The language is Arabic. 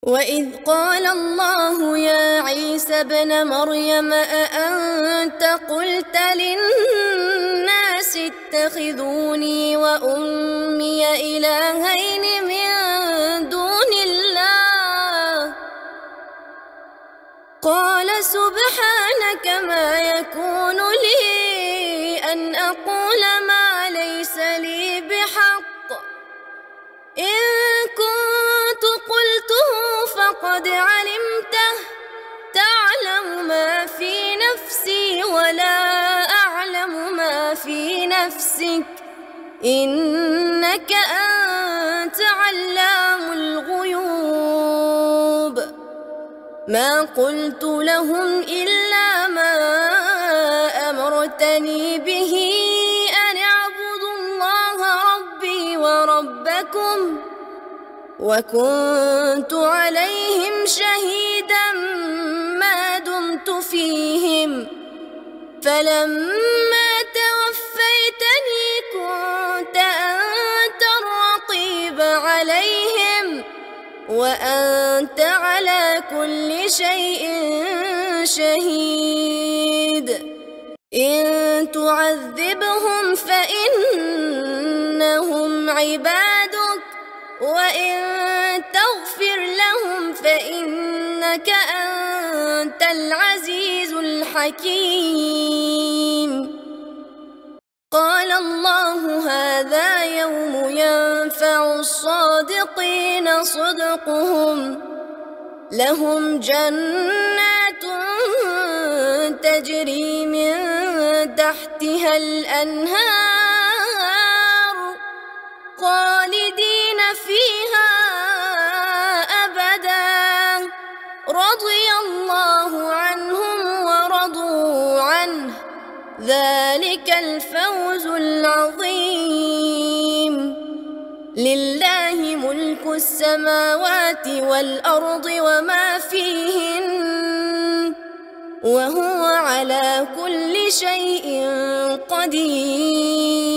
وإذ قال الله يا عيسى ابن مريم أأنت قلت للناس اتخذوني وأمي إلهين من دون الله قال سبحانك ما يكون لي أن أقول ما ليس لي بحق إن كنت قلته فقد علمته تعلم ما في نفسي ولا أعلم ما في نفسك إنك أنت علام الغيوب ما قلت لهم إلا ما أمرتني به أن اعبدوا الله ربي وربكم وكنت عليهم شهيدا ما دمت فيهم فلما توفيتني كنت أنت الرقيب عليهم وأنت على كل شيء شهيد إن تعذبهم فإنهم عبادك وإن تغفر لهم فإنك أنت العزيز الحكيم قال الله هذا يوم ينفع الصادقين صدقهم لهم جنات تجري من تحتها الأنهار خالدين فيها أبدا رضي الله عنهم ورضوا عنه ذلك الفوز العظيم لله ملك السماوات والأرض وما فيهن وهو على كل شيء قدير